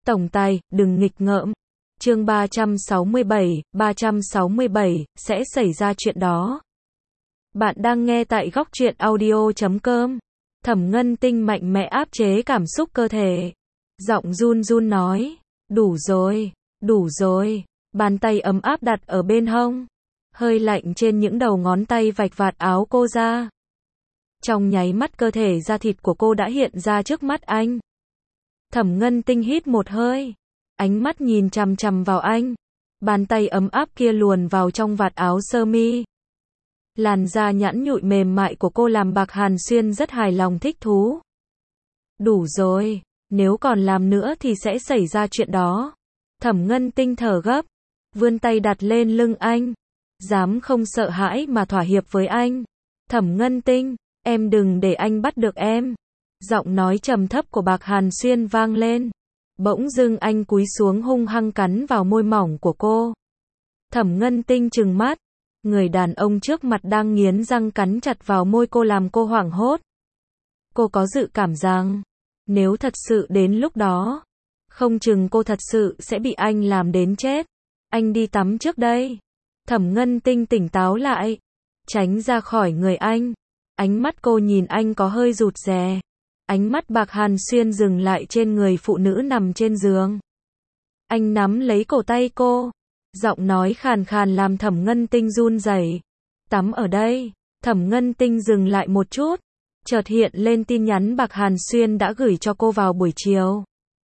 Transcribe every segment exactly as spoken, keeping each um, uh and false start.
Tổng tài, đừng nghịch ngợm. Chương ba trăm sáu mươi bảy, ba trăm sáu mươi bảy, sẽ xảy ra chuyện đó. Bạn đang nghe tại góc truyện audio chấm com. Thẩm Ngân Tinh mạnh mẽ áp chế cảm xúc cơ thể. Giọng run run nói, đủ rồi, đủ rồi. Bàn tay ấm áp đặt ở bên hông. Hơi lạnh trên những đầu ngón tay vạch vạt áo cô ra. Trong nháy mắt cơ thể da thịt của cô đã hiện ra trước mắt anh. Thẩm Ngân Tinh hít một hơi. Ánh mắt nhìn chằm chằm vào anh. Bàn tay ấm áp kia luồn vào trong vạt áo sơ mi. Làn da nhẵn nhụi mềm mại của cô làm Bạc Hàn Xuyên rất hài lòng thích thú. Đủ rồi, nếu còn làm nữa thì sẽ xảy ra chuyện đó. Thẩm Ngân Tinh thở gấp, vươn tay đặt lên lưng anh. Dám không sợ hãi mà thỏa hiệp với anh. Thẩm Ngân Tinh, em đừng để anh bắt được em. Giọng nói trầm thấp của Bạc Hàn Xuyên vang lên. Bỗng dưng anh cúi xuống hung hăng cắn vào môi mỏng của cô. Thẩm Ngân Tinh trừng mắt. Người đàn ông trước mặt đang nghiến răng cắn chặt vào môi cô làm cô hoảng hốt. Cô có dự cảm rằng, nếu thật sự đến lúc đó, không chừng cô thật sự sẽ bị anh làm đến chết. Anh đi tắm trước đây. Thẩm Ngân Tinh tỉnh táo lại, tránh ra khỏi người anh. Ánh mắt cô nhìn anh có hơi rụt rè. Ánh mắt Bạc Hàn Xuyên dừng lại trên người phụ nữ nằm trên giường. Anh nắm lấy cổ tay cô. Giọng nói khàn khàn làm Thẩm Ngân Tinh run rẩy. Tắm ở đây. Thẩm Ngân Tinh dừng lại một chút. Chợt hiện lên tin nhắn Bạc Hàn Xuyên đã gửi cho cô vào buổi chiều.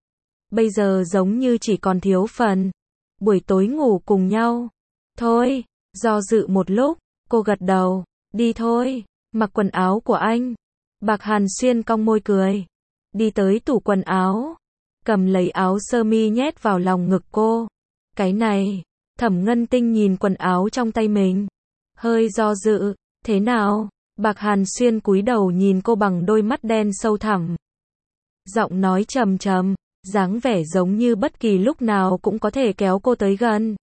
Bây giờ giống như chỉ còn thiếu phần. Buổi tối ngủ cùng nhau. Thôi, do dự một lúc, cô gật đầu. Đi thôi, mặc quần áo của anh. Bạc Hàn Xuyên cong môi cười. Đi tới tủ quần áo. Cầm lấy áo sơ mi nhét vào lòng ngực cô. Cái này, Thẩm Ngân Tinh nhìn quần áo trong tay mình. Hơi do dự, thế nào? Bạc Hàn Xuyên cúi đầu nhìn cô bằng đôi mắt đen sâu thẳm. Giọng nói trầm trầm, dáng vẻ giống như bất kỳ lúc nào cũng có thể kéo cô tới gần.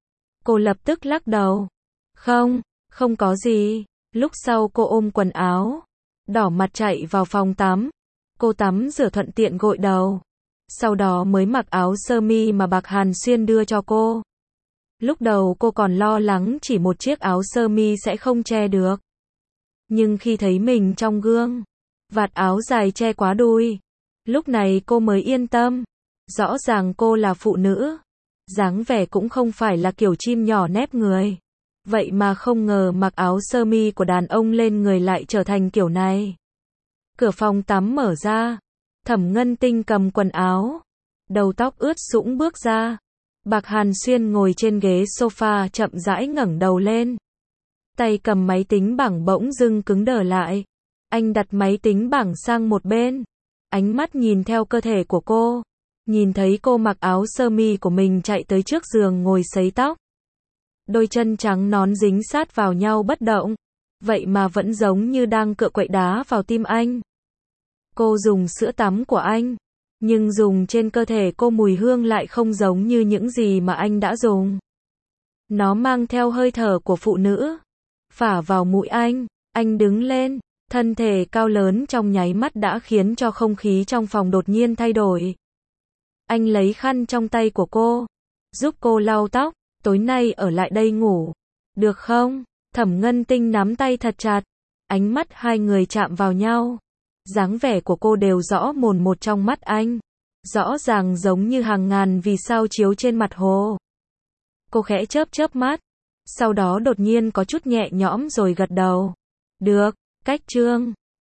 Cô lập tức lắc đầu. Không, không có gì. Lúc sau cô ôm quần áo. Đỏ mặt chạy vào phòng tắm. Cô tắm rửa thuận tiện gội đầu. Sau đó mới mặc áo sơ mi mà Bạc Hàn Xuyên đưa cho cô. Lúc đầu cô còn lo lắng chỉ một chiếc áo sơ mi sẽ không che được. Nhưng khi thấy mình trong gương, vạt áo dài che quá đùi. Lúc này cô mới yên tâm. Rõ ràng cô là phụ nữ. Dáng vẻ cũng không phải là kiểu chim nhỏ nép người. Vậy mà không ngờ mặc áo sơ mi của đàn ông lên người lại trở thành kiểu này. Cửa phòng tắm mở ra. Thẩm Ngân Tinh cầm quần áo. Đầu tóc ướt sũng bước ra. Bạc Hàn Xuyên ngồi trên ghế sofa chậm rãi ngẩng đầu lên. Tay cầm máy tính bảng bỗng dưng cứng đờ lại. Anh đặt máy tính bảng sang một bên. Ánh mắt nhìn theo cơ thể của cô. Nhìn thấy cô mặc áo sơ mi của mình chạy tới trước giường ngồi sấy tóc. Đôi chân trắng nón dính sát vào nhau bất động. Vậy mà vẫn giống như đang cựa quậy đá vào tim anh. Cô dùng sữa tắm của anh. Nhưng dùng trên cơ thể cô mùi hương lại không giống như những gì mà anh đã dùng. Nó mang theo hơi thở của phụ nữ. Phả vào mũi anh. Anh đứng lên. Thân thể cao lớn trong nháy mắt đã khiến cho không khí trong phòng đột nhiên thay đổi. Anh lấy khăn trong tay của cô. Giúp cô lau tóc. Tối nay ở lại đây ngủ. Được không? Thẩm Ngân Tinh nắm tay thật chặt. Ánh mắt hai người chạm vào nhau. Dáng vẻ của cô đều rõ mồn một trong mắt anh. Rõ ràng giống như hàng ngàn vì sao chiếu trên mặt hồ. Cô khẽ chớp chớp mắt. Sau đó đột nhiên có chút nhẹ nhõm rồi gật đầu. Được, cách chương.